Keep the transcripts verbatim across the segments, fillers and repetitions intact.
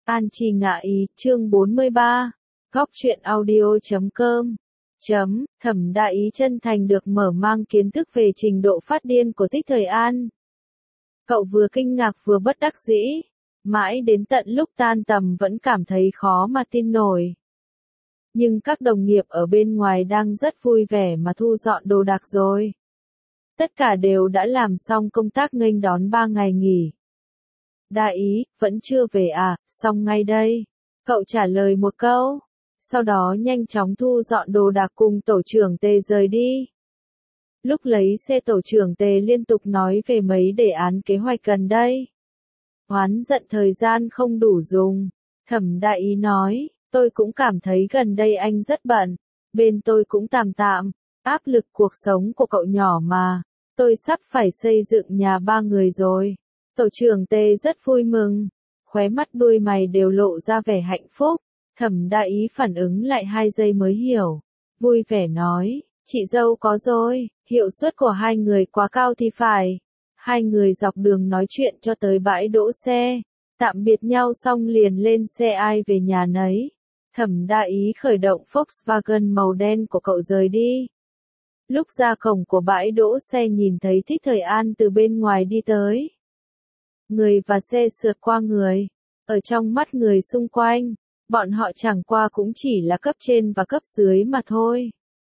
An Chi ngạ ý, chương bốn mươi ba. Góc truyện audio chấm com. Chấm, Thẩm Đại Ý chân thành được mở mang kiến thức về trình độ phát điên của Thích Thời An. Cậu vừa kinh ngạc vừa bất đắc dĩ, mãi đến tận lúc tan tầm vẫn cảm thấy khó mà tin nổi. Nhưng các đồng nghiệp ở bên ngoài đang rất vui vẻ mà thu dọn đồ đạc rồi. Tất cả đều đã làm xong công tác nghênh đón ba ngày nghỉ. Đại Ý, vẫn chưa về à, xong ngay đây. Cậu trả lời một câu. Sau đó nhanh chóng thu dọn đồ đạc cùng tổ trưởng Tề rời đi. Lúc lấy xe tổ trưởng Tề liên tục nói về mấy đề án kế hoạch gần đây. Oán giận thời gian không đủ dùng. Thẩm Đại Ý nói, tôi cũng cảm thấy gần đây anh rất bận. Bên tôi cũng tạm tạm, áp lực cuộc sống của cậu nhỏ mà. Tôi sắp phải xây dựng nhà ba người rồi. Tổ trưởng Tề rất vui mừng. Khóe mắt đuôi mày đều lộ ra vẻ hạnh phúc. Thẩm Đại Ý phản ứng lại hai giây mới hiểu. Vui vẻ nói, chị dâu có rồi, hiệu suất của hai người quá cao thì phải. Hai người dọc đường nói chuyện cho tới bãi đỗ xe. Tạm biệt nhau xong liền lên xe ai về nhà nấy. Thẩm Đại Ý khởi động Volkswagen màu đen của cậu rời đi. Lúc ra cổng của bãi đỗ xe nhìn thấy Thích Thời An từ bên ngoài đi tới. Người và xe sượt qua người. Ở trong mắt người xung quanh, bọn họ chẳng qua cũng chỉ là cấp trên và cấp dưới mà thôi.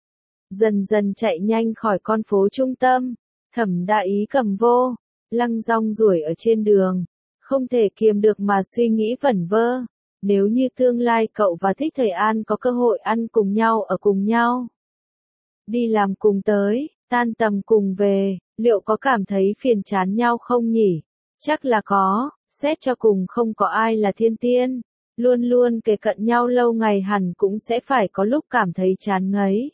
Dần dần chạy nhanh khỏi con phố trung tâm, Thẩm Đại Ý cầm vô, lăng rong ruổi ở trên đường, không thể kiềm được mà suy nghĩ vẩn vơ. Nếu như tương lai cậu và Thích Thời An có cơ hội ăn cùng nhau ở cùng nhau, đi làm cùng tới, tan tầm cùng về, liệu có cảm thấy phiền chán nhau không nhỉ? Chắc là có, xét cho cùng không có ai là thiên tiên. Luôn luôn kề cận nhau lâu ngày hẳn cũng sẽ phải có lúc cảm thấy chán ngấy.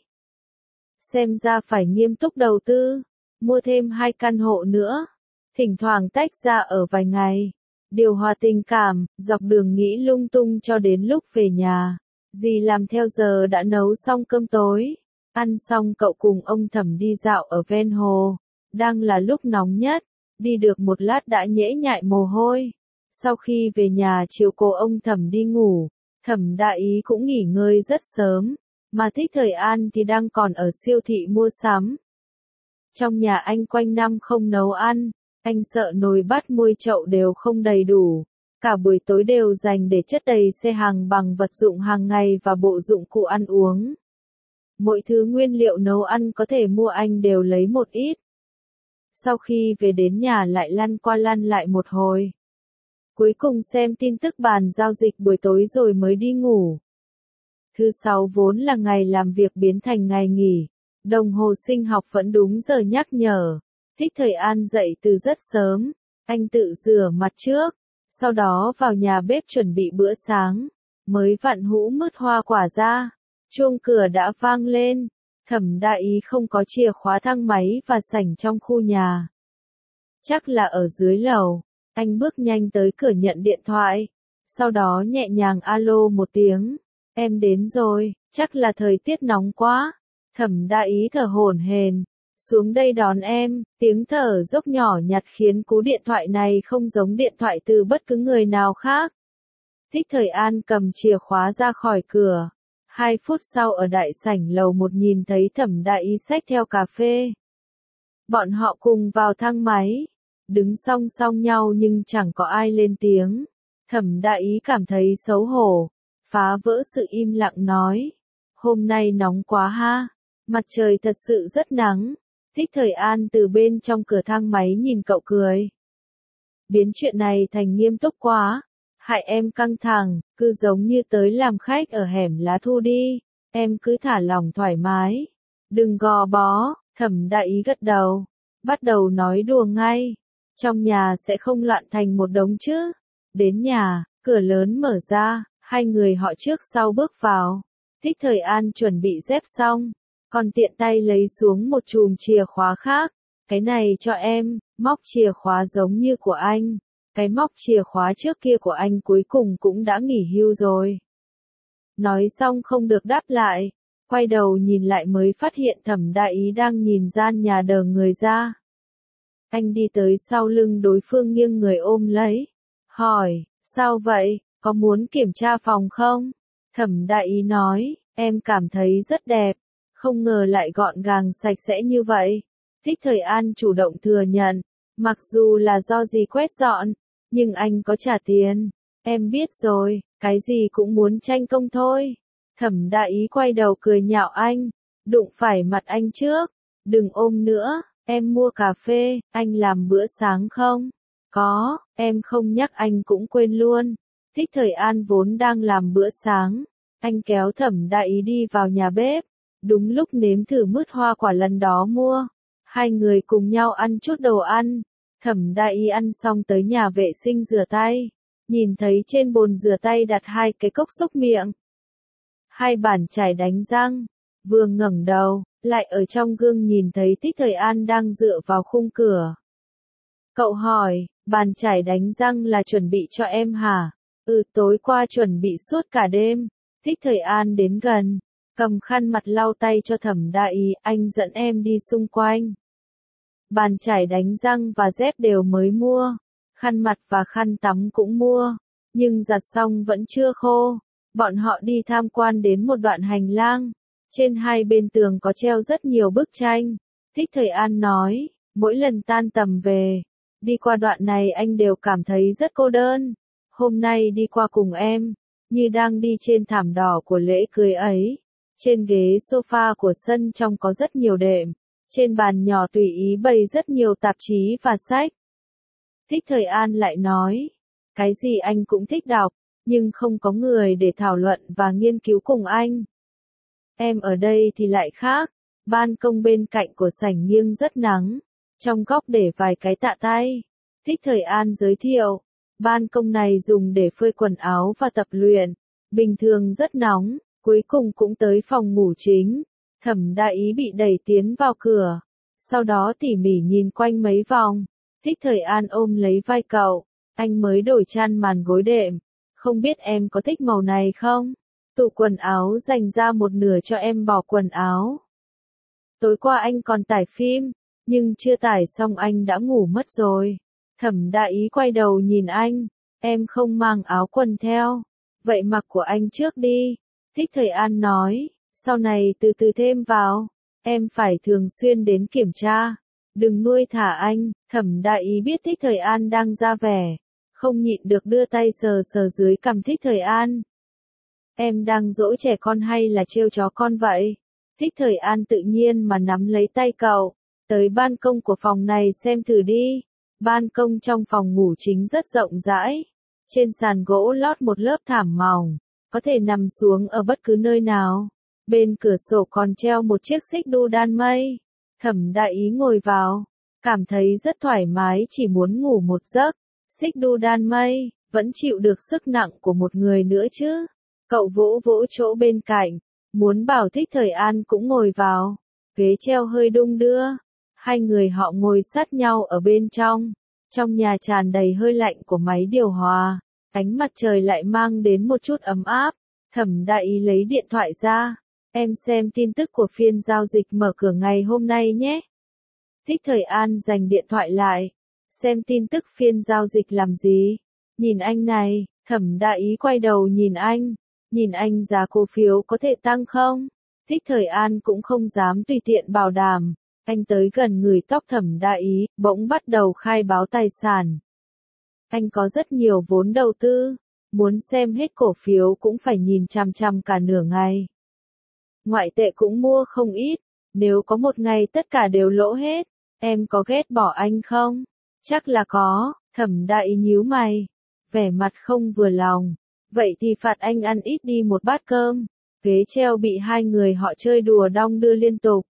Xem ra phải nghiêm túc đầu tư, mua thêm hai căn hộ nữa, thỉnh thoảng tách ra ở vài ngày, điều hòa tình cảm, dọc đường nghĩ lung tung cho đến lúc về nhà. Dì làm theo giờ đã nấu xong cơm tối, ăn xong cậu cùng ông Thẩm đi dạo ở ven hồ, đang là lúc nóng nhất, đi được một lát đã nhễ nhại mồ hôi. Sau khi về nhà chiều cô ông Thẩm đi ngủ, Thẩm Đại Ý cũng nghỉ ngơi rất sớm, mà Thích Thời An thì đang còn ở siêu thị mua sắm. Trong nhà anh quanh năm không nấu ăn, anh sợ nồi bát muôi chậu đều không đầy đủ, cả buổi tối đều dành để chất đầy xe hàng bằng vật dụng hàng ngày và bộ dụng cụ ăn uống. Mỗi thứ nguyên liệu nấu ăn có thể mua anh đều lấy một ít. Sau khi về đến nhà lại lăn qua lăn lại một hồi. Cuối cùng xem tin tức bàn giao dịch buổi tối rồi mới đi ngủ. Thứ sáu vốn là ngày làm việc biến thành ngày nghỉ. Đồng hồ sinh học vẫn đúng giờ nhắc nhở. Thích Thời An dậy từ rất sớm. Anh tự rửa mặt trước. Sau đó vào nhà bếp chuẩn bị bữa sáng. Mới vặn hũ mứt hoa quả ra. Chuông cửa đã vang lên. Thẩm Đại Ý không có chìa khóa thang máy và sảnh trong khu nhà. Chắc là ở dưới lầu. Anh bước nhanh tới cửa nhận điện thoại. Sau đó nhẹ nhàng alo một tiếng. Em đến rồi, chắc là thời tiết nóng quá. Thẩm Đại Ý thở hổn hển. Xuống đây đón em, tiếng thở dốc nhỏ nhặt khiến cú điện thoại này không giống điện thoại từ bất cứ người nào khác. Thích Thời An cầm chìa khóa ra khỏi cửa. Hai phút sau ở đại sảnh lầu một nhìn thấy Thẩm Đại Ý xách theo cà phê. Bọn họ cùng vào thang máy. Đứng song song nhau nhưng chẳng có ai lên tiếng. Thẩm Đại Ý cảm thấy xấu hổ, phá vỡ sự im lặng nói. Hôm nay nóng quá ha, mặt trời thật sự rất nắng. Thích Thời An từ bên trong cửa thang máy nhìn cậu cười. Biến chuyện này thành nghiêm túc quá, hại em căng thẳng, cứ giống như tới làm khách ở hẻm lá thu đi, em cứ thả lỏng thoải mái. Đừng gò bó, Thẩm Đại Ý gật đầu, bắt đầu nói đùa ngay. Trong nhà sẽ không loạn thành một đống chứ. Đến nhà, cửa lớn mở ra, hai người họ trước sau bước vào. Thích Thời An chuẩn bị dép xong, còn tiện tay lấy xuống một chùm chìa khóa khác. Cái này cho em, móc chìa khóa giống như của anh. Cái móc chìa khóa trước kia của anh cuối cùng cũng đã nghỉ hưu rồi. Nói xong không được đáp lại, quay đầu nhìn lại mới phát hiện Thẩm Đại Ý đang nhìn gian nhà đờ người ra. Anh đi tới sau lưng đối phương nghiêng người ôm lấy. Hỏi, sao vậy? có muốn kiểm tra phòng không? Thẩm Đại Ý nói, em cảm thấy rất đẹp, không ngờ lại gọn gàng sạch sẽ như vậy. Thích Thời An chủ động thừa nhận, mặc dù là do gì quét dọn, nhưng anh có trả tiền. Em biết rồi, cái gì cũng muốn tranh công thôi. Thẩm Đại Ý quay đầu cười nhạo anh, đụng phải mặt anh trước, đừng ôm nữa, em mua cà phê, anh làm bữa sáng không? Có, em không nhắc anh cũng quên luôn. Thích Thời An vốn đang làm bữa sáng, anh kéo Thẩm Đại Ý đi vào nhà bếp, đúng lúc nếm thử mứt hoa quả lần đó mua. Hai người cùng nhau ăn chút đồ ăn, Thẩm Đại Ý ăn xong tới nhà vệ sinh rửa tay, nhìn thấy trên bồn rửa tay đặt hai cái cốc xúc miệng, hai bàn chải đánh răng, vừa ngẩng đầu, lại ở trong gương nhìn thấy Thích Thời An đang dựa vào khung cửa. Cậu hỏi, bàn chải đánh răng là chuẩn bị cho em hả? Ừ, tối qua chuẩn bị suốt cả đêm. Thích Thời An đến gần, cầm khăn mặt lau tay cho Thẩm Đại Ý, anh dẫn em đi xung quanh. Bàn chải đánh răng và dép đều mới mua, khăn mặt và khăn tắm cũng mua, nhưng giặt xong vẫn chưa khô. Bọn họ đi tham quan đến một đoạn hành lang, trên hai bên tường có treo rất nhiều bức tranh. Thích Thời An nói, mỗi lần tan tầm về, đi qua đoạn này anh đều cảm thấy rất cô đơn. Hôm nay đi qua cùng em, như đang đi trên thảm đỏ của lễ cưới ấy. Trên ghế sofa của sân trong có rất nhiều đệm, trên bàn nhỏ tùy ý bày rất nhiều tạp chí và sách. Thích Thời An lại nói, cái gì anh cũng thích đọc, nhưng không có người để thảo luận và nghiên cứu cùng anh. Em ở đây thì lại khác, ban công bên cạnh của sảnh nghiêng rất nắng, trong góc để vài cái tạ tay. Thích Thời An giới thiệu, ban công này dùng để phơi quần áo và tập luyện, bình thường rất nóng, cuối cùng cũng tới phòng ngủ chính. Thẩm Đại Ý bị đẩy tiến vào cửa, sau đó tỉ mỉ nhìn quanh mấy vòng. Thích Thời An ôm lấy vai cậu, anh mới đổi chăn màn gối đệm, không biết em có thích màu này không? Tủ quần áo dành ra một nửa cho em bỏ quần áo. Tối qua anh còn tải phim, nhưng chưa tải xong anh đã ngủ mất rồi. Thẩm Đại Ý quay đầu nhìn anh, em không mang áo quần theo, vậy mặc của anh trước đi. Thích Thời An nói, sau này từ từ thêm vào, em phải thường xuyên đến kiểm tra, đừng nuôi thả anh. Thẩm Đại Ý biết Thích Thời An đang ra vẻ, không nhịn được đưa tay sờ sờ dưới cằm Thích Thời An. Em đang dỗ trẻ con hay là trêu chó con vậy? Thích Thời An tự nhiên mà nắm lấy tay cậu, tới ban công của phòng này xem thử đi. Ban công trong phòng ngủ chính rất rộng rãi, trên sàn gỗ lót một lớp thảm mỏng, có thể nằm xuống ở bất cứ nơi nào. Bên cửa sổ còn treo một chiếc xích đu đan mây. Thẩm Đại Ý ngồi vào, cảm thấy rất thoải mái, chỉ muốn ngủ một giấc. Xích đu đan mây, vẫn chịu được sức nặng của một người nữa chứ. Cậu vỗ vỗ chỗ bên cạnh, muốn bảo Thích Thời An cũng ngồi vào. Ghế treo hơi đung đưa, hai người họ ngồi sát nhau ở bên trong. Trong nhà tràn đầy hơi lạnh của máy điều hòa, ánh mặt trời lại mang đến một chút ấm áp. Thẩm Đại Ý lấy điện thoại ra, em xem tin tức của phiên giao dịch mở cửa ngày hôm nay nhé. Thích Thời An giành điện thoại lại, xem tin tức phiên giao dịch làm gì? Nhìn anh này. Thẩm Đại Ý quay đầu nhìn anh, nhìn anh giá cổ phiếu có thể tăng không? Thích Thời An cũng không dám tùy tiện bảo đảm. Anh tới gần người tóc Thẩm Đại Ý, bỗng bắt đầu khai báo tài sản. Anh có rất nhiều vốn đầu tư, muốn xem hết cổ phiếu cũng phải nhìn chằm chằm cả nửa ngày. Ngoại tệ cũng mua không ít, nếu có một ngày tất cả đều lỗ hết, em có ghét bỏ anh không? Chắc là có. Thẩm Đại Ý nhíu mày, vẻ mặt không vừa lòng. Vậy thì phạt anh ăn ít đi một bát cơm. Ghế treo bị hai người họ chơi đùa đong đưa liên tục.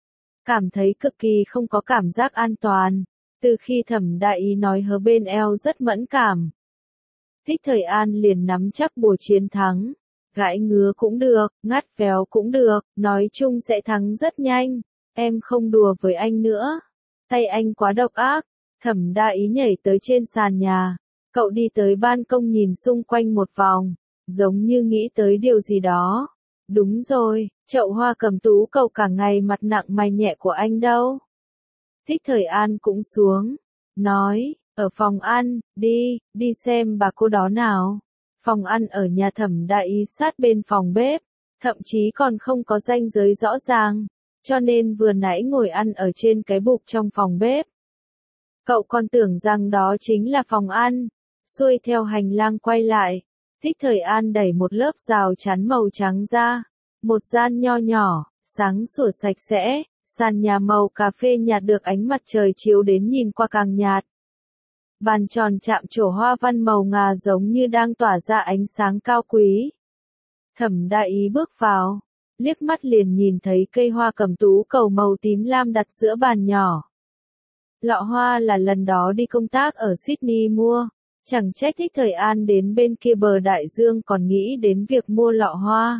Cảm thấy cực kỳ không có cảm giác an toàn. Từ khi Thẩm Đại Ý nói hớ bên eo rất mẫn cảm. Thích Thời An liền nắm chắc bùa chiến thắng. Gãi ngứa cũng được, ngắt véo cũng được, nói chung sẽ thắng rất nhanh. Em không đùa với anh nữa. Tay anh quá độc ác. Thẩm Đại Ý nhảy tới trên sàn nhà. Cậu đi tới ban công nhìn xung quanh một vòng, giống như nghĩ tới điều gì đó. Đúng rồi, chậu hoa cầm tú cậu cả ngày mặt nặng mày nhẹ của anh đâu? Thích Thời An cũng xuống, nói, ở phòng ăn, đi, đi xem bà cô đó nào. Phòng ăn ở nhà Thẩm Đại Ý sát bên phòng bếp, thậm chí còn không có ranh giới rõ ràng, cho nên vừa nãy ngồi ăn ở trên cái bục trong phòng bếp. Cậu còn tưởng rằng đó chính là phòng ăn, xuôi theo hành lang quay lại, Thích Thời An đẩy một lớp rào chắn màu trắng ra, một gian nho nhỏ, sáng sủa sạch sẽ, sàn nhà màu cà phê nhạt được ánh mặt trời chiếu đến nhìn qua càng nhạt. Bàn tròn chạm trổ hoa văn màu ngà giống như đang tỏa ra ánh sáng cao quý. Thẩm Đại Ý bước vào, liếc mắt liền nhìn thấy cây hoa cẩm tú cầu màu tím lam đặt giữa bàn nhỏ. Lọ hoa là lần đó đi công tác ở Sydney mua, chẳng trách Thích Thời An đến bên kia bờ đại dương còn nghĩ đến việc mua lọ hoa.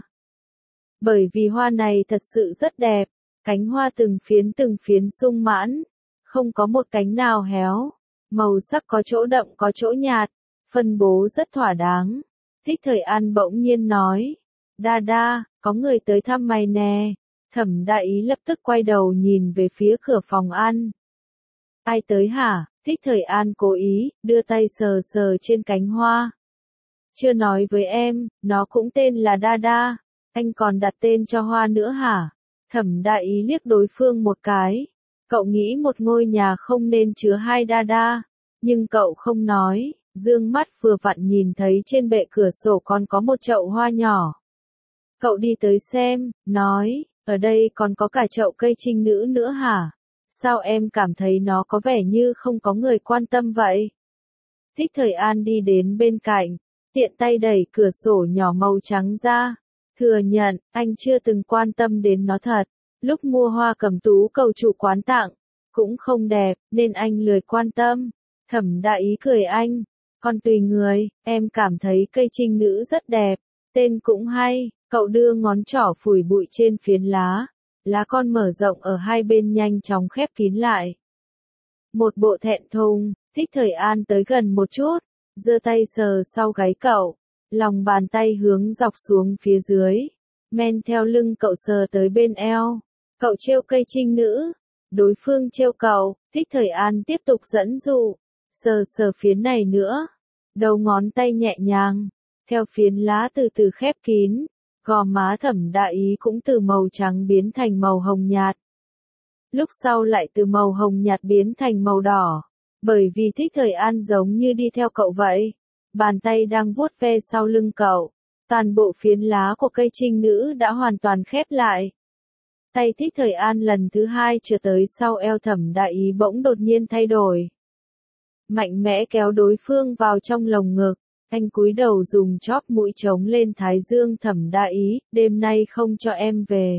Bởi vì hoa này thật sự rất đẹp, cánh hoa từng phiến từng phiến sung mãn, không có một cánh nào héo, màu sắc có chỗ đậm có chỗ nhạt, phân bố rất thỏa đáng. Thích Thời An bỗng nhiên nói, đa đa, có người tới thăm mày nè. Thẩm Đại Ý lập tức quay đầu nhìn về phía cửa phòng ăn. Ai tới hả? Thích Thời An cố ý, đưa tay sờ sờ trên cánh hoa. Chưa nói với em, nó cũng tên là Đa Đa, anh còn đặt tên cho hoa nữa hả? Thẩm Đại Ý liếc đối phương một cái. Cậu nghĩ một ngôi nhà không nên chứa hai Đa Đa, nhưng cậu không nói, dương mắt vừa vặn nhìn thấy trên bệ cửa sổ còn có một chậu hoa nhỏ. Cậu đi tới xem, nói, ở đây còn có cả chậu cây trinh nữ nữa hả? Sao em cảm thấy nó có vẻ như không có người quan tâm vậy? Thích Thời An đi đến bên cạnh, tiện tay đẩy cửa sổ nhỏ màu trắng ra. Thừa nhận, anh chưa từng quan tâm đến nó thật. Lúc mua hoa cẩm tú cầu chủ quán tặng, cũng không đẹp, nên anh lười quan tâm. Thẩm Đại Ý cười anh, còn tùy người, em cảm thấy cây trinh nữ rất đẹp, tên cũng hay. Cậu đưa ngón trỏ phủi bụi trên phiến lá. Lá con mở rộng ở hai bên nhanh chóng khép kín lại. Một bộ thẹn thùng, Thích Thời An tới gần một chút, giơ tay sờ sau gáy cậu, lòng bàn tay hướng dọc xuống phía dưới, men theo lưng cậu sờ tới bên eo. Cậu trêu cây trinh nữ, đối phương trêu cậu, Thích Thời An tiếp tục dẫn dụ, sờ sờ phiến này nữa, đầu ngón tay nhẹ nhàng, theo phiến lá từ từ khép kín. Gò má Thẩm Đại Ý cũng từ màu trắng biến thành màu hồng nhạt. Lúc sau lại từ màu hồng nhạt biến thành màu đỏ. Bởi vì Thích Thời An giống như đi theo cậu vậy. Bàn tay đang vuốt ve sau lưng cậu. Toàn bộ phiến lá của cây trinh nữ đã hoàn toàn khép lại. Tay Thích Thời An lần thứ hai chưa tới sau eo Thẩm Đại Ý bỗng đột nhiên thay đổi. Mạnh mẽ kéo đối phương vào trong lồng ngực. Anh cúi đầu dùng chóp mũi chống lên thái dương Thẩm Đại Ý, đêm nay không cho em về.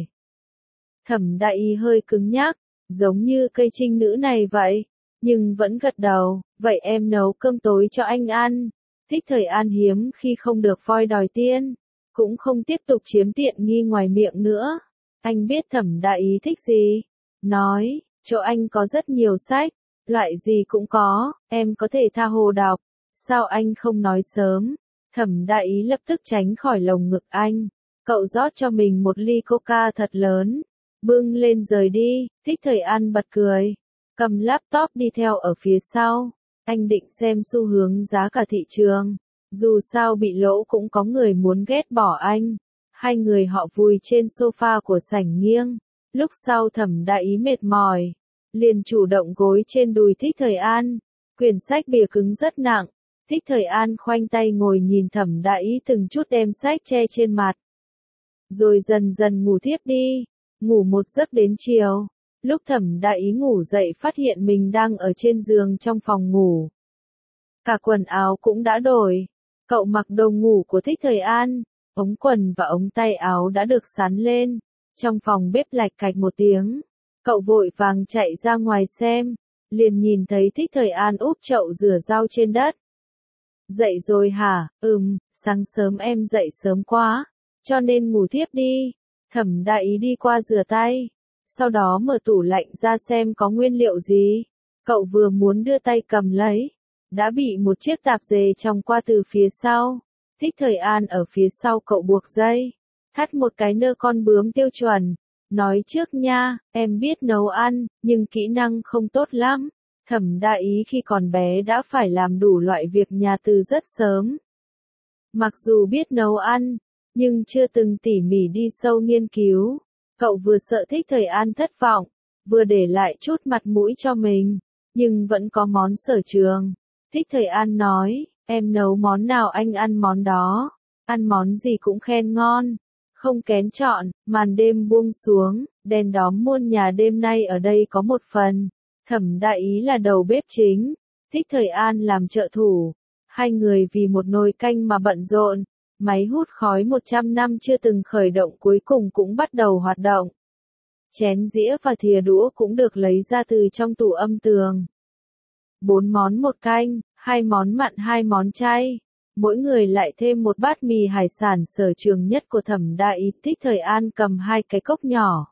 Thẩm Đại Ý hơi cứng nhắc, giống như cây trinh nữ này vậy, nhưng vẫn gật đầu, vậy em nấu cơm tối cho anh ăn. Thích Thời An hiếm khi không được voi đòi tiên, cũng không tiếp tục chiếm tiện nghi ngoài miệng nữa. Anh biết Thẩm Đại Ý thích gì? Nói, chỗ anh có rất nhiều sách, loại gì cũng có, em có thể tha hồ đọc. Sao anh không nói sớm? Thẩm Đại Ý lập tức tránh khỏi lồng ngực anh. Cậu rót cho mình một ly coca thật lớn. Bưng lên rời đi, Thích Thời An bật cười. Cầm laptop đi theo ở phía sau. Anh định xem xu hướng giá cả thị trường. Dù sao bị lỗ cũng có người muốn ghét bỏ anh. Hai người họ vùi trên sofa của sảnh nghiêng. Lúc sau Thẩm Đại Ý mệt mỏi, liền chủ động gối trên đùi Thích Thời An. Quyển sách bìa cứng rất nặng. Thích Thời An khoanh tay ngồi nhìn Thẩm Đại Ý từng chút đem sách che trên mặt. Rồi dần dần ngủ thiếp đi, ngủ một giấc đến chiều. Lúc Thẩm Đại Ý ngủ dậy phát hiện mình đang ở trên giường trong phòng ngủ. Cả quần áo cũng đã đổi. Cậu mặc đồ ngủ của Thích Thời An, ống quần và ống tay áo đã được sắn lên. Trong phòng bếp lạch cạch một tiếng. Cậu vội vàng chạy ra ngoài xem, liền nhìn thấy Thích Thời An úp chậu rửa rau trên đất. Dậy rồi hả? Ừm, sáng sớm em dậy sớm quá, cho nên ngủ thiếp đi. Thẩm Đại Ý đi qua rửa tay, sau đó mở tủ lạnh ra xem có nguyên liệu gì. Cậu vừa muốn đưa tay cầm lấy, đã bị một chiếc tạp dề trong qua từ phía sau. Thích Thời An ở phía sau cậu buộc dây, thắt một cái nơ con bướm tiêu chuẩn. Nói trước nha, em biết nấu ăn, nhưng kỹ năng không tốt lắm. Thẩm Đại Ý khi còn bé đã phải làm đủ loại việc nhà từ rất sớm. Mặc dù biết nấu ăn, nhưng chưa từng tỉ mỉ đi sâu nghiên cứu. Cậu vừa sợ Thích Thời An thất vọng, vừa để lại chút mặt mũi cho mình, nhưng vẫn có món sở trường. Thích Thời An nói, em nấu món nào anh ăn món đó, ăn món gì cũng khen ngon, không kén chọn. Màn đêm buông xuống, đèn đóm muôn nhà đêm nay ở đây có một phần. Thẩm Đại Ý là đầu bếp chính, Thích Thời An làm trợ thủ. Hai người vì một nồi canh mà bận rộn, máy hút khói một trăm năm chưa từng khởi động cuối cùng cũng bắt đầu hoạt động. Chén dĩa và thìa đũa cũng được lấy ra từ trong tủ âm tường. Bốn món một canh, hai món mặn hai món chay. Mỗi người lại thêm một bát mì hải sản sở trường nhất của Thẩm Đại Ý. Thích Thời An cầm hai cái cốc nhỏ,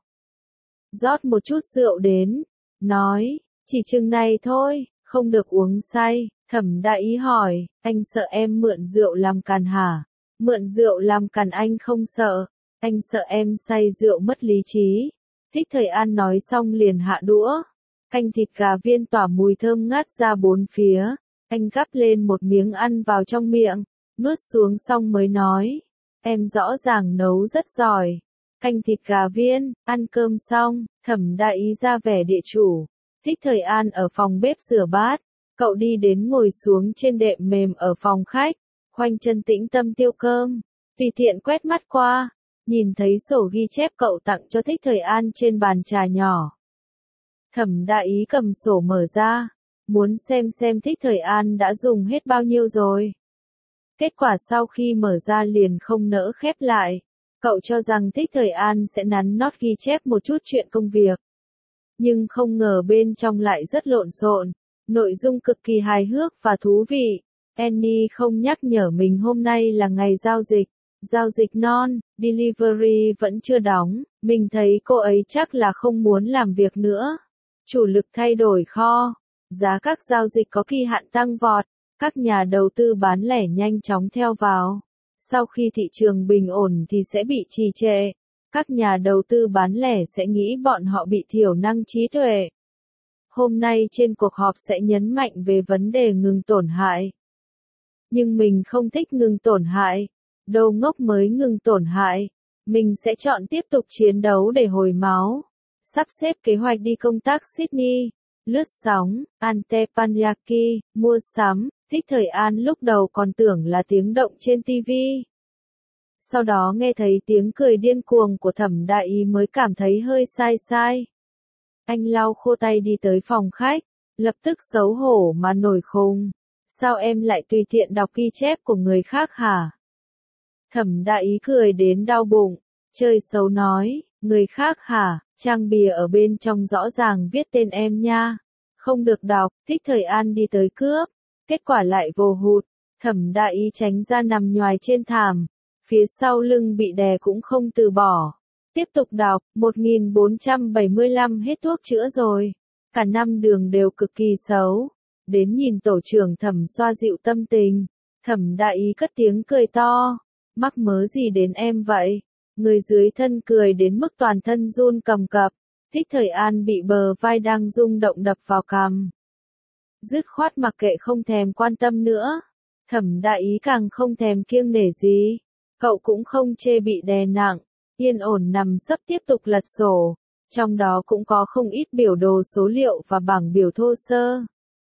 rót một chút rượu đến, nói, chỉ chừng này thôi, không được uống say. Thẩm Đại Ý hỏi, anh sợ em mượn rượu làm càn hả? Mượn rượu làm càn anh không sợ, anh sợ em say rượu mất lý trí. Thích Thời An nói xong liền hạ đũa. Canh thịt gà viên tỏa mùi thơm ngát ra bốn phía. Anh gắp lên một miếng ăn vào trong miệng, nuốt xuống xong mới nói, em rõ ràng nấu rất giỏi. Canh thịt gà viên, ăn cơm xong, Thẩm Đại Ý ra vẻ địa chủ. Thích Thời An ở phòng bếp rửa bát, cậu đi đến ngồi xuống trên đệm mềm ở phòng khách, khoanh chân tĩnh tâm tiêu cơm. Tùy tiện quét mắt qua, nhìn thấy sổ ghi chép cậu tặng cho Thích Thời An trên bàn trà nhỏ. Thẩm Đại Ý cầm sổ mở ra, muốn xem xem Thích Thời An đã dùng hết bao nhiêu rồi. Kết quả sau khi mở ra liền không nỡ khép lại. Cậu cho rằng Thích Thời An sẽ nắn nót ghi chép một chút chuyện công việc. Nhưng không ngờ bên trong lại rất lộn xộn, nội dung cực kỳ hài hước và thú vị. Annie không nhắc nhở mình hôm nay là ngày giao dịch. Giao dịch non, delivery vẫn chưa đóng, mình thấy cô ấy chắc là không muốn làm việc nữa. Chủ lực thay đổi kho, giá các giao dịch có kỳ hạn tăng vọt, các nhà đầu tư bán lẻ nhanh chóng theo vào. Sau khi thị trường bình ổn thì sẽ bị trì trệ, các nhà đầu tư bán lẻ sẽ nghĩ bọn họ bị thiểu năng trí tuệ. Hôm nay trên cuộc họp sẽ nhấn mạnh về vấn đề ngừng tổn hại. Nhưng mình không thích ngừng tổn hại. Đầu ngốc mới ngừng tổn hại. Mình sẽ chọn tiếp tục chiến đấu để hồi máu. Sắp xếp kế hoạch đi công tác Sydney, lướt sóng, Antepanyaki, mua sắm. Thích Thời An lúc đầu còn tưởng là tiếng động trên ti vi. Sau đó nghe thấy tiếng cười điên cuồng của Thẩm Đại Ý mới cảm thấy hơi sai sai. Anh lau khô tay đi tới phòng khách, lập tức xấu hổ mà nổi khùng. Sao em lại tùy tiện đọc ghi chép của người khác hả? Thẩm Đại Ý cười đến đau bụng, chơi xấu nói, người khác hả, trang bìa ở bên trong rõ ràng viết tên em nha. Không được đọc. Thích Thời An đi tới cướp, kết quả lại vồ hụt. Thẩm Đại Ý tránh ra nằm nhoài trên thảm, phía sau lưng bị đè cũng không từ bỏ. Tiếp tục đọc, một nghìn bốn trăm bảy mươi lăm hết thuốc chữa rồi. Cả năm đường đều cực kỳ xấu. Đến nhìn tổ trưởng Thẩm xoa dịu tâm tình. Thẩm Đại Ý cất tiếng cười to. Mắc mớ gì đến em vậy? Người dưới thân cười đến mức toàn thân run cầm cập. Thích Thời An bị bờ vai đang rung động đập vào cằm. Dứt khoát mặc kệ không thèm quan tâm nữa. Thẩm Đại Ý càng không thèm kiêng nể gì. Cậu cũng không chê bị đè nặng. Yên ổn nằm sấp tiếp tục lật sổ. Trong đó cũng có không ít biểu đồ số liệu và bảng biểu thô sơ.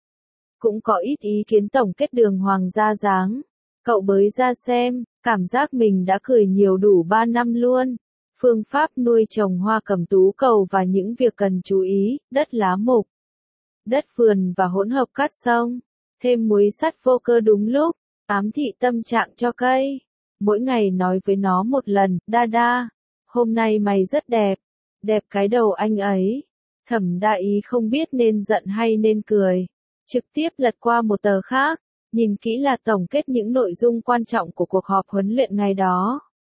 Cũng có ít ý kiến tổng kết đường hoàng gia dáng. Cậu bới ra xem, cảm giác mình đã cười nhiều đủ ba năm luôn. Phương pháp nuôi trồng hoa cẩm tú cầu và những việc cần chú ý, đất lá mục, đất vườn và hỗn hợp cát sông, thêm muối sắt vô cơ đúng lúc, ám thị tâm trạng cho cây. Mỗi ngày nói với nó một lần, đa đa, hôm nay mày rất đẹp, đẹp cái đầu anh ấy. Thẩm Đại Ý không biết nên giận hay nên cười, trực tiếp lật qua một tờ khác, nhìn kỹ là tổng kết những nội dung quan trọng của cuộc họp huấn luyện ngày đó.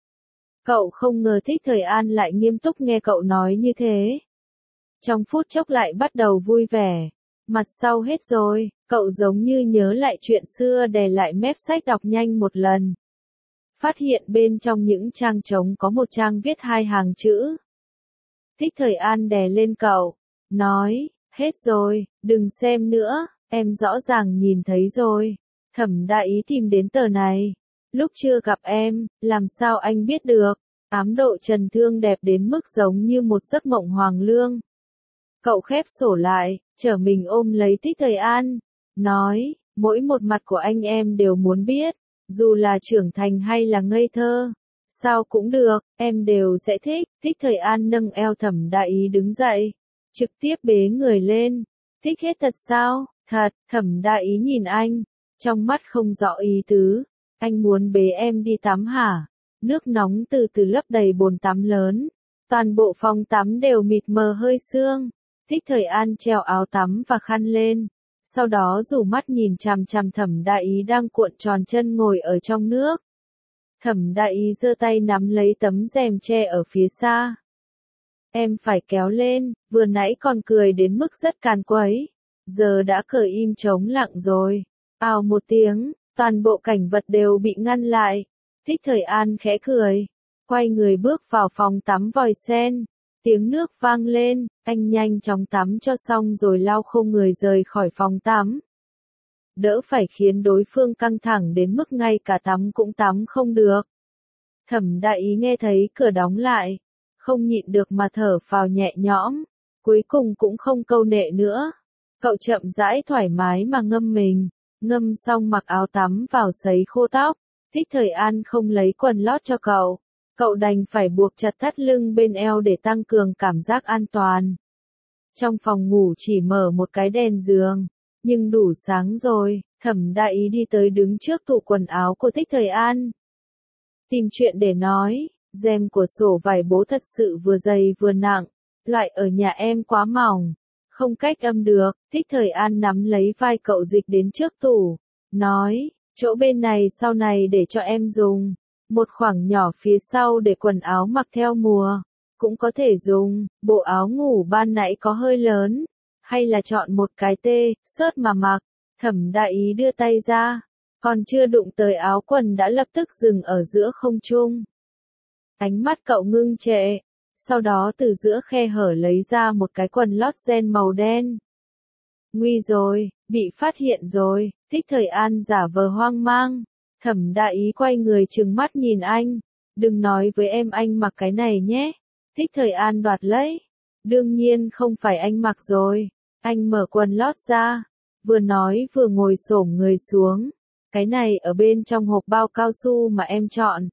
Cậu không ngờ Thích Thời An lại nghiêm túc nghe cậu nói như thế. Trong phút chốc lại bắt đầu vui vẻ. Mặt sau hết rồi, cậu giống như nhớ lại chuyện xưa đè lại mép sách đọc nhanh một lần. Phát hiện bên trong những trang trống có một trang viết hai hàng chữ. Thích Thời An đè lên cậu, nói, hết rồi, đừng xem nữa, em rõ ràng nhìn thấy rồi. Thẩm Đại Ý tìm đến tờ này, Lúc chưa gặp em, làm sao anh biết được? Ám độ trần thương đẹp đến mức giống như một giấc mộng hoàng lương. Cậu khép sổ lại, trở mình ôm lấy Thích Thời An, nói, mỗi một mặt của anh em đều muốn biết, dù là trưởng thành hay là ngây thơ. Sao cũng được, em đều sẽ thích. Thích Thời An nâng eo Thẩm Đại Ý đứng dậy, trực tiếp bế người lên. Thích hết thật sao? Thật. Thẩm Đại Ý nhìn anh, trong mắt không rõ ý tứ. Anh muốn bế em đi tắm hả? Nước nóng từ từ lấp đầy bồn tắm lớn. Toàn bộ phòng tắm đều mịt mờ hơi sương. Thích Thời An treo áo tắm và khăn lên. Sau đó rủ mắt nhìn chằm chằm Thẩm Đại Ý đang cuộn tròn chân ngồi ở trong nước. Thẩm Đại Ý giơ tay nắm lấy tấm rèm che ở phía xa. Em phải kéo lên, vừa nãy còn cười đến mức rất càn quấy. Giờ đã cởi im trống lặng rồi. Ào một tiếng, toàn bộ cảnh vật đều bị ngăn lại. Thích Thời An khẽ cười, quay người bước vào phòng tắm vòi sen. Tiếng nước vang lên, anh nhanh chóng tắm cho xong rồi lau khô người rời khỏi phòng tắm. Đỡ phải khiến đối phương căng thẳng đến mức ngay cả tắm cũng tắm không được. Thẩm Đại Ý nghe thấy cửa đóng lại, không nhịn được mà thở phào nhẹ nhõm, cuối cùng cũng không câu nệ nữa. Cậu chậm rãi thoải mái mà ngâm mình, ngâm xong mặc áo tắm vào sấy khô tóc. Thích Thời An không lấy quần lót cho cậu, cậu đành phải buộc chặt thắt lưng bên eo để tăng cường cảm giác an toàn. Trong phòng ngủ chỉ mở một cái đèn giường, nhưng đủ sáng rồi. Thẩm Đại Ý đi tới đứng trước tủ quần áo của Thích Thời An. Tìm chuyện để nói, rèm của sổ vải bố thật sự vừa dày vừa nặng, loại ở nhà em quá mỏng, không cách âm được. Thích Thời An nắm lấy vai cậu dịch đến trước tủ, nói, chỗ bên này sau này để cho em dùng, một khoảng nhỏ phía sau để quần áo mặc theo mùa, cũng có thể dùng. Bộ áo ngủ ban nãy có hơi lớn, hay là chọn một cái tê, sớt mà mặc. Thẩm Đại Ý đưa tay ra, còn chưa đụng tới áo quần đã lập tức dừng ở giữa không trung. Ánh mắt cậu ngưng trệ, sau đó từ giữa khe hở lấy ra một cái quần lót ren màu đen. Nguy rồi, bị phát hiện rồi. Thích Thời An giả vờ hoang mang. Thẩm Đại Ý quay người trừng mắt nhìn anh, đừng nói với em anh mặc cái này nhé. Thích Thời An đoạt lấy, đương nhiên không phải anh mặc rồi. Anh mở quần lót ra, vừa nói vừa ngồi xổm người xuống. Cái này ở bên trong hộp bao cao su mà em chọn.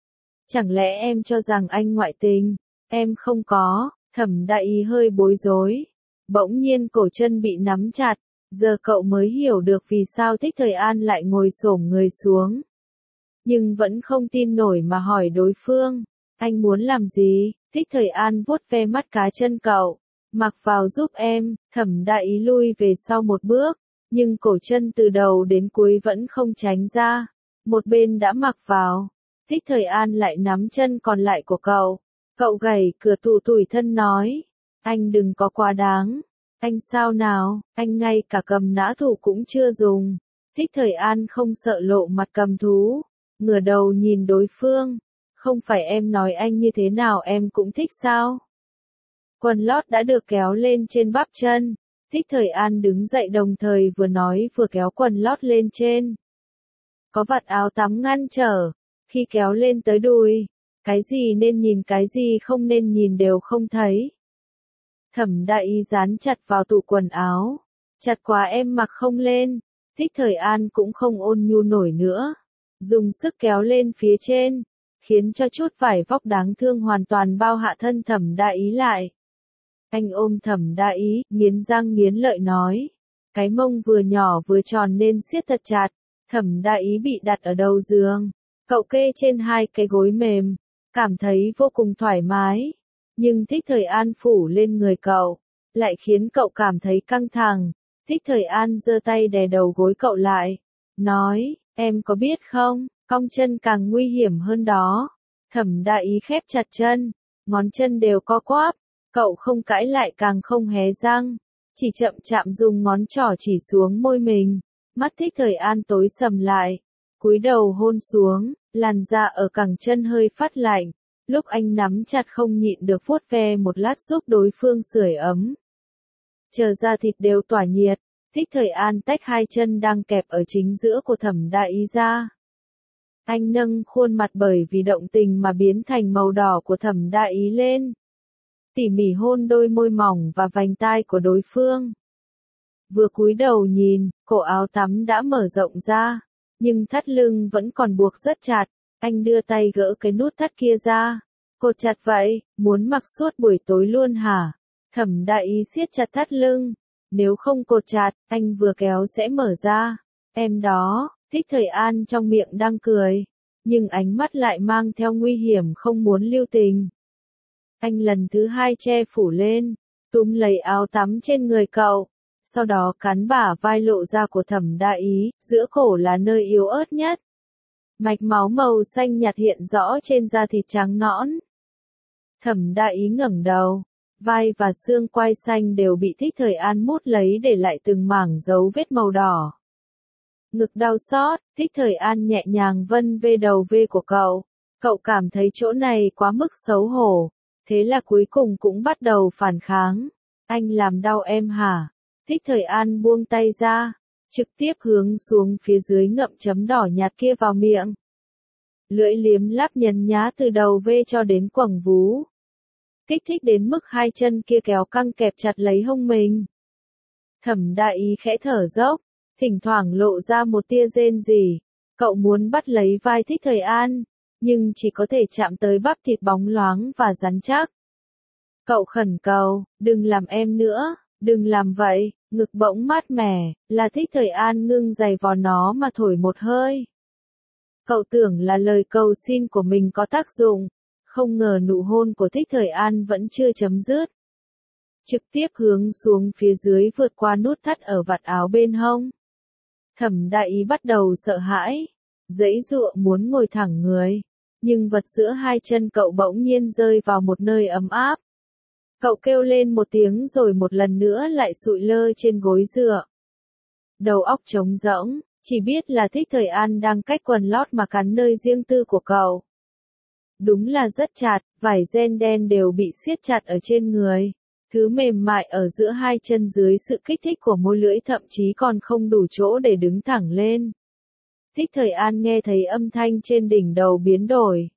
Chẳng lẽ em cho rằng anh ngoại tình? Em không có. Thẩm Đại Ý hơi bối rối, bỗng nhiên cổ chân bị nắm chặt. Giờ cậu mới hiểu được vì sao Thích Thời An lại ngồi xổm người xuống. Nhưng vẫn không tin nổi mà hỏi đối phương, anh muốn làm gì? Thích Thời An vuốt ve mắt cá chân cậu, mặc vào giúp em. Thẩm Đại Ý lui về sau một bước, nhưng cổ chân từ đầu đến cuối vẫn không tránh ra. Một bên đã mặc vào, Thích Thời An lại nắm chân còn lại của cậu. Cậu gầy cửa tủ tủi thân nói, anh đừng có quá đáng. Anh sao nào, anh ngay cả cầm nã thủ cũng chưa dùng. Thích Thời An không sợ lộ mặt cầm thú, ngửa đầu nhìn đối phương. Không phải em nói anh như thế nào em cũng thích sao? Quần lót đã được kéo lên trên bắp chân. Thích Thời An đứng dậy đồng thời vừa nói vừa kéo quần lót lên trên. Có vạt áo tắm ngăn trở, khi kéo lên tới đùi, cái gì nên nhìn cái gì không nên nhìn đều không thấy. Thẩm Đại Ý dán chặt vào tủ quần áo, chặt quá em mặc không lên. Thích Thời An cũng không ôn nhu nổi nữa, dùng sức kéo lên phía trên, khiến cho chút vải vóc đáng thương hoàn toàn bao hạ thân Thẩm Đại Ý lại. Anh ôm Thẩm Đại Ý, nghiến răng nghiến lợi nói, cái mông vừa nhỏ vừa tròn nên siết thật chặt. Thẩm Đại Ý bị đặt ở đầu giường, cậu kê trên hai cái gối mềm, cảm thấy vô cùng thoải mái. Nhưng Thích Thời An phủ lên người cậu, lại khiến cậu cảm thấy căng thẳng. Thích Thời An giơ tay đè đầu gối cậu lại, nói, em có biết không, cong chân càng nguy hiểm hơn đó. Thẩm Đại Ý khép chặt chân, ngón chân đều co quắp, cậu không cãi lại càng không hé răng, chỉ chậm chạm dùng ngón trỏ chỉ xuống môi mình. Mắt Thích Thời An tối sầm lại, cúi đầu hôn xuống, làn da ở cẳng chân hơi phát lạnh. Lúc anh nắm chặt không nhịn được vuốt ve một lát giúp đối phương sưởi ấm. Chờ da thịt đều tỏa nhiệt, Thích Thời An tách hai chân đang kẹp ở chính giữa của Thẩm Đại Ý ra. Anh nâng khuôn mặt bởi vì động tình mà biến thành màu đỏ của Thẩm Đại Ý lên. Tỉ mỉ hôn đôi môi mỏng và vành tai của đối phương. Vừa cúi đầu nhìn, cổ áo tắm đã mở rộng ra, nhưng thắt lưng vẫn còn buộc rất chặt. Anh đưa tay gỡ cái nút thắt kia ra. Cột chặt vậy, muốn mặc suốt buổi tối luôn hả? Thẩm Đại Ý siết chặt thắt lưng. Nếu không cột chặt, anh vừa kéo sẽ mở ra. Em đó, Thích Thời An trong miệng đang cười, nhưng ánh mắt lại mang theo nguy hiểm không muốn lưu tình. Anh lần thứ hai che phủ lên, túm lấy áo tắm trên người cậu, sau đó cắn bả vai lộ ra của Thẩm Đại Ý, giữa cổ là nơi yếu ớt nhất. Mạch máu màu xanh nhạt hiện rõ trên da thịt trắng nõn. Thẩm Đại Ý ngẩng đầu, vai và xương quai xanh đều bị Thích Thời An mút lấy để lại từng mảng dấu vết màu đỏ. Ngực đau xót, Thích Thời An nhẹ nhàng vân về đầu ve của cậu. Cậu cảm thấy chỗ này quá mức xấu hổ, thế là cuối cùng cũng bắt đầu phản kháng. Anh làm đau em hả? Thích Thời An buông tay ra, trực tiếp hướng xuống phía dưới ngậm chấm đỏ nhạt kia vào miệng. Lưỡi liếm láp nhấn nhá từ đầu ve cho đến quầng vú. Kích thích đến mức hai chân kia kéo căng kẹp chặt lấy hông mình. Thẩm Đại Ý khẽ thở dốc, thỉnh thoảng lộ ra một tia rên rỉ. Cậu muốn bắt lấy vai Thích Thời An, nhưng chỉ có thể chạm tới bắp thịt bóng loáng và rắn chắc. Cậu khẩn cầu, đừng làm em nữa, đừng làm vậy. Ngực bỗng mát mẻ, là Thích Thời An ngưng giày vò nó mà thổi một hơi. Cậu tưởng là lời cầu xin của mình có tác dụng, không ngờ nụ hôn của Thích Thời An vẫn chưa chấm dứt. Trực tiếp hướng xuống phía dưới vượt qua nút thắt ở vạt áo bên hông. Thẩm Đại Ý bắt đầu sợ hãi, giãy giụa muốn ngồi thẳng người, nhưng vật giữa hai chân cậu bỗng nhiên rơi vào một nơi ấm áp. Cậu kêu lên một tiếng rồi một lần nữa lại sụi lơ trên gối dựa. Đầu óc trống rỗng, chỉ biết là Thích Thời An đang cách quần lót mà cắn nơi riêng tư của cậu. Đúng là rất chặt, vải ren đen đều bị siết chặt ở trên người. Thứ mềm mại ở giữa hai chân dưới sự kích thích của môi lưỡi thậm chí còn không đủ chỗ để đứng thẳng lên. Thích Thời An nghe thấy âm thanh trên đỉnh đầu biến đổi.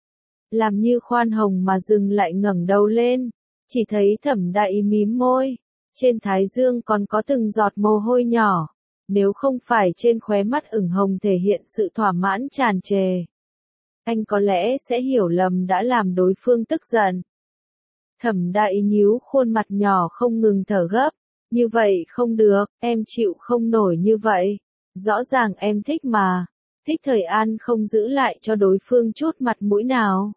Làm như khoan hồng mà dừng lại ngẩng đầu lên. Chỉ thấy Thẩm Đại Ý mím môi, trên thái dương còn có từng giọt mồ hôi nhỏ, nếu không phải trên khóe mắt ửng hồng thể hiện sự thỏa mãn tràn trề. Anh có lẽ sẽ hiểu lầm đã làm đối phương tức giận. Thẩm Đại Ý nhíu khuôn mặt nhỏ không ngừng thở gấp, như vậy không được, em chịu không nổi như vậy, rõ ràng em thích mà. Thích Thời An không giữ lại cho đối phương chút mặt mũi nào.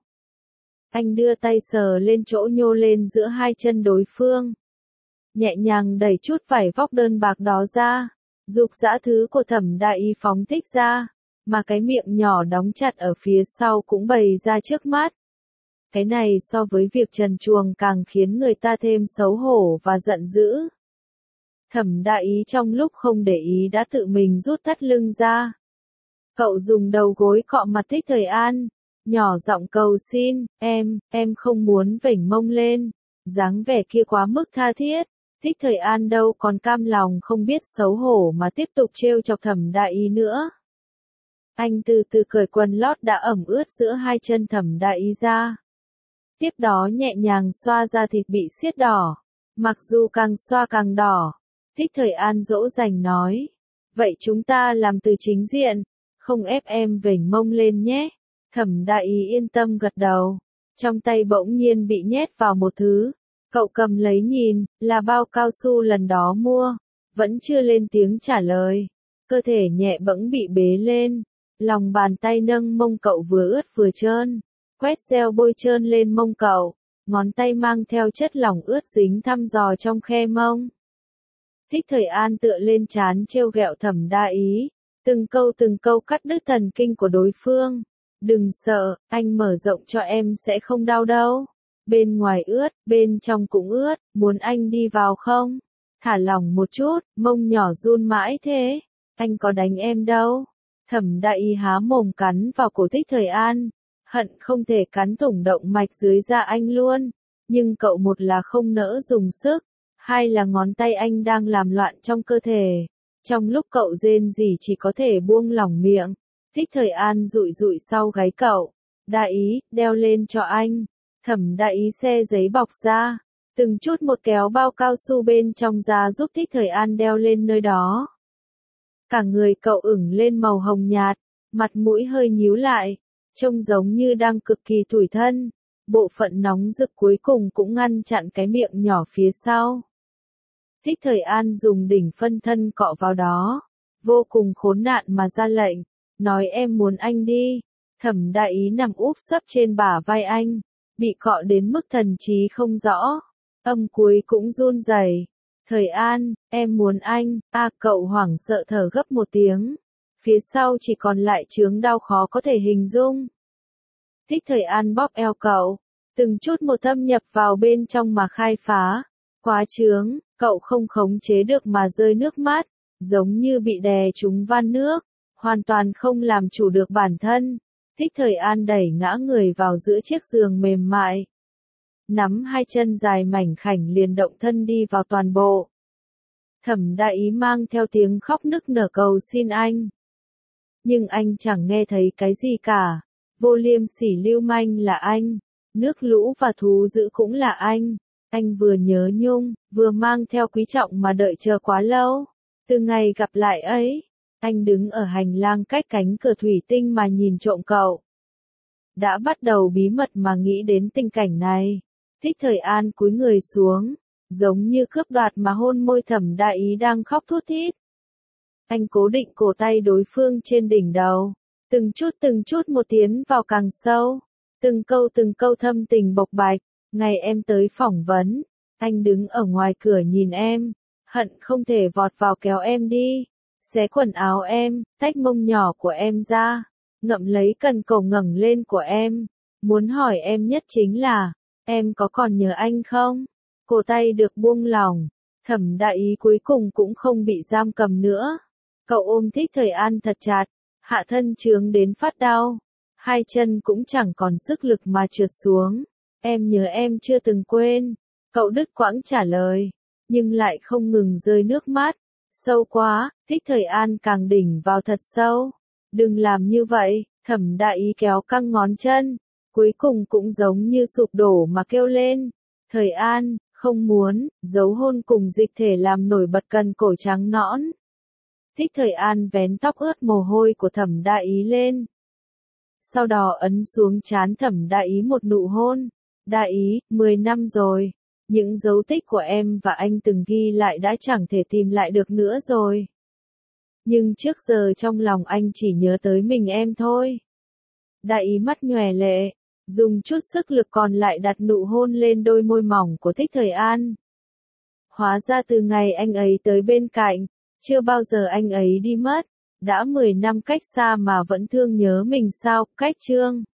Anh đưa tay sờ lên chỗ nhô lên giữa hai chân đối phương. Nhẹ nhàng đẩy chút vải vóc đơn bạc đó ra, dục dã thứ của Thẩm Đại Ý phóng thích ra, mà cái miệng nhỏ đóng chặt ở phía sau cũng bày ra trước mắt. Cái này so với việc trần truồng càng khiến người ta thêm xấu hổ và giận dữ. Thẩm Đại Ý trong lúc không để ý đã tự mình rút thắt lưng ra. Cậu dùng đầu gối cọ mặt Thích Thời An. Nhỏ giọng cầu xin, em, em không muốn vểnh mông lên. Dáng vẻ kia quá mức tha thiết. Thích Thời An đâu còn cam lòng không biết xấu hổ mà tiếp tục trêu chọc Thẩm Đại Ý nữa. Anh từ từ cởi quần lót đã ẩm ướt giữa hai chân Thẩm Đại Ý ra. Tiếp đó nhẹ nhàng xoa da thịt bị siết đỏ. Mặc dù càng xoa càng đỏ. Thích Thời An dỗ dành nói. Vậy chúng ta làm từ chính diện. Không ép em vểnh mông lên nhé. Thẩm Đại Ý yên tâm gật đầu. Trong tay bỗng nhiên bị nhét vào một thứ. Cậu cầm lấy nhìn, là bao cao su lần đó mua. Vẫn chưa lên tiếng trả lời. Cơ thể nhẹ bẫng bị bế lên. Lòng bàn tay nâng mông cậu vừa ướt vừa trơn. Quét gel bôi trơn lên mông cậu. Ngón tay mang theo chất lỏng ướt dính thăm dò trong khe mông. Thích Thời An tựa lên trán trêu ghẹo Thẩm Đại Ý. Từng câu từng câu cắt đứt thần kinh của đối phương. Đừng sợ, anh mở rộng cho em sẽ không đau đâu. Bên ngoài ướt, bên trong cũng ướt, muốn anh đi vào không? Thả lỏng một chút, mông nhỏ run mãi thế. Anh có đánh em đâu. Thẩm Đại Ý há mồm cắn vào cổ Thích Thời An. Hận không thể cắn thủng động mạch dưới da anh luôn. Nhưng cậu một là không nỡ dùng sức. Hai là ngón tay anh đang làm loạn trong cơ thể. Trong lúc cậu rên rỉ chỉ có thể buông lỏng miệng. Thích Thời An dụi dụi sau gáy cậu. Đại ý, đeo lên cho anh. Thẩm Đại Ý xe giấy bọc ra. Từng chút một kéo bao cao su bên trong ra giúp Thích Thời An đeo lên nơi đó. Cả người cậu ửng lên màu hồng nhạt, mặt mũi hơi nhíu lại, trông giống như đang cực kỳ tủi thân. Bộ phận nóng rực cuối cùng cũng ngăn chặn cái miệng nhỏ phía sau. Thích Thời An dùng đỉnh phân thân cọ vào đó, vô cùng khốn nạn mà ra lệnh, nói em muốn anh đi. Thẩm Đại Ý nằm úp sấp trên bả vai anh, bị cọ đến mức thần trí không rõ, âm cuối cũng run rẩy. Thời An, em muốn anh, a à, cậu hoảng sợ thở gấp một tiếng, phía sau chỉ còn lại chướng đau khó có thể hình dung. Thích Thời An bóp eo cậu, từng chút một thâm nhập vào bên trong mà khai phá, quá chướng, cậu không khống chế được mà rơi nước mắt, giống như bị đè trúng van nước, hoàn toàn không làm chủ được bản thân. Thích Thời An đẩy ngã người vào giữa chiếc giường mềm mại, nắm hai chân dài mảnh khảnh liền động thân đi vào toàn bộ. Thẩm Đại Ý mang theo tiếng khóc nức nở cầu xin anh. Nhưng anh chẳng nghe thấy cái gì cả, vô liêm sỉ lưu manh là anh, nước lũ và thú dữ cũng là anh, anh vừa nhớ nhung, vừa mang theo quý trọng mà đợi chờ quá lâu. Từ ngày gặp lại ấy, anh đứng ở hành lang cách cánh cửa thủy tinh mà nhìn trộm cậu. Đã bắt đầu bí mật mà nghĩ đến tình cảnh này. Thích Thời An cúi người xuống, giống như cướp đoạt mà hôn môi Thẩm Đại Ý đang khóc thút thít. Anh cố định cổ tay đối phương trên đỉnh đầu, từng chút từng chút một tiến vào càng sâu, từng câu từng câu thâm tình bộc bạch. Ngày em tới phỏng vấn, anh đứng ở ngoài cửa nhìn em, hận không thể vọt vào kéo em đi, xé quần áo em, tách mông nhỏ của em ra, ngậm lấy cần cổ ngẩng lên của em. Muốn hỏi em nhất chính là, em có còn nhớ anh không? Cổ tay được buông lỏng, Thẩm Đại Ý cuối cùng cũng không bị giam cầm nữa. Cậu ôm Thích Thời An thật chặt, hạ thân chướng đến phát đau, hai chân cũng chẳng còn sức lực mà trượt xuống. Em nhớ em chưa từng quên. Cậu đứt quãng trả lời, nhưng lại không ngừng rơi nước mắt. Sâu quá, Thích Thời An càng đỉnh vào thật sâu. Đừng làm như vậy, Thẩm Đại Ý kéo căng ngón chân, cuối cùng cũng giống như sụp đổ mà kêu lên. Thời An, không muốn, dấu hôn cùng dịch thể làm nổi bật cần cổ trắng nõn. Thích Thời An vén tóc ướt mồ hôi của Thẩm Đại Ý lên. Sau đó ấn xuống trán Thẩm Đại Ý một nụ hôn. Đại Ý, mười năm rồi. Những dấu tích của em và anh từng ghi lại đã chẳng thể tìm lại được nữa rồi. Nhưng trước giờ trong lòng anh chỉ nhớ tới mình em thôi. Đại Ý mắt nhòe lệ, dùng chút sức lực còn lại đặt nụ hôn lên đôi môi mỏng của Thích Thời An. Hóa ra từ ngày anh ấy tới bên cạnh, chưa bao giờ anh ấy đi mất. Đã mười năm cách xa mà vẫn thương nhớ mình sao, cách Trương.